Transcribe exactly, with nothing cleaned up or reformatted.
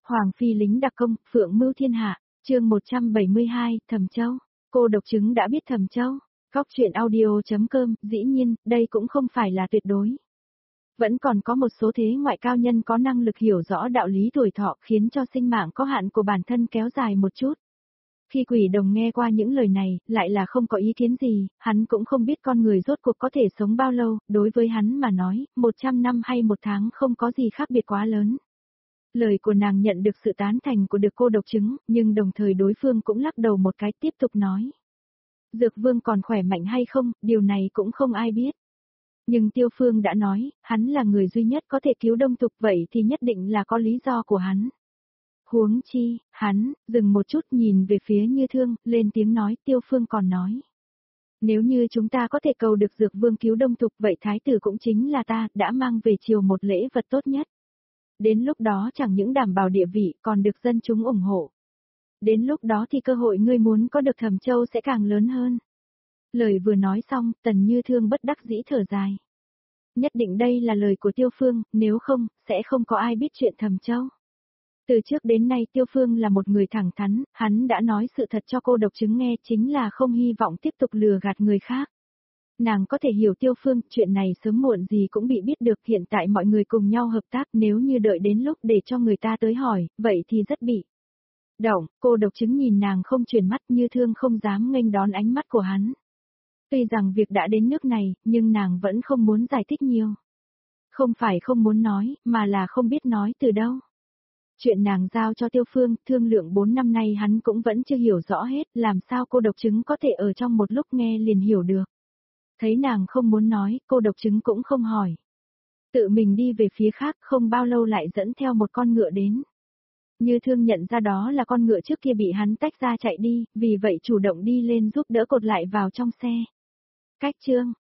Hoàng phi lính đặc công, phượng mưu thiên hạ, chương một trăm bảy mươi hai, Thẩm Châu. Cô độc chứng đã biết Thẩm Châu. Góc truyện audio.com, dĩ nhiên, đây cũng không phải là tuyệt đối. Vẫn còn có một số thế ngoại cao nhân có năng lực hiểu rõ đạo lý tuổi thọ khiến cho sinh mạng có hạn của bản thân kéo dài một chút. Khi quỷ đồng nghe qua những lời này, lại là không có ý kiến gì, hắn cũng không biết con người rốt cuộc có thể sống bao lâu, đối với hắn mà nói, một trăm năm hay một tháng không có gì khác biệt quá lớn. Lời của nàng nhận được sự tán thành của được cô độc chứng, nhưng đồng thời đối phương cũng lắc đầu một cái tiếp tục nói. Dược vương còn khỏe mạnh hay không, điều này cũng không ai biết. Nhưng Tiêu Phương đã nói, hắn là người duy nhất có thể cứu Đông Tục vậy thì nhất định là có lý do của hắn. Huống chi, hắn, dừng một chút nhìn về phía Như Thương, lên tiếng nói, Tiêu Phương còn nói. Nếu như chúng ta có thể cầu được Dược vương cứu Đông Tục vậy thái tử cũng chính là ta, đã mang về triều một lễ vật tốt nhất. Đến lúc đó chẳng những đảm bảo địa vị còn được dân chúng ủng hộ. Đến lúc đó thì cơ hội ngươi muốn có được Thẩm Châu sẽ càng lớn hơn. Lời vừa nói xong, Tần Như Thương bất đắc dĩ thở dài. Nhất định đây là lời của Tiêu Phương, nếu không, sẽ không có ai biết chuyện Thẩm Châu. Từ trước đến nay Tiêu Phương là một người thẳng thắn, hắn đã nói sự thật cho cô độc chứng nghe chính là không hy vọng tiếp tục lừa gạt người khác. Nàng có thể hiểu Tiêu Phương, chuyện này sớm muộn gì cũng bị biết được, hiện tại mọi người cùng nhau hợp tác, nếu như đợi đến lúc để cho người ta tới hỏi, vậy thì rất bị động. Cô độc chứng nhìn nàng không chuyển mắt, Như Thương không dám nghênh đón ánh mắt của hắn. Tuy rằng việc đã đến nước này, nhưng nàng vẫn không muốn giải thích nhiều. Không phải không muốn nói, mà là không biết nói từ đâu. Chuyện nàng giao cho Tiêu Phương, thương lượng bốn năm nay hắn cũng vẫn chưa hiểu rõ hết, làm sao cô độc chứng có thể ở trong một lúc nghe liền hiểu được. Thấy nàng không muốn nói, cô độc chứng cũng không hỏi. Tự mình đi về phía khác, không bao lâu lại dẫn theo một con ngựa đến. Như Thương nhận ra đó là con ngựa trước kia bị hắn tách ra chạy đi, vì vậy chủ động đi lên giúp đỡ cột lại vào trong xe. Cách chương,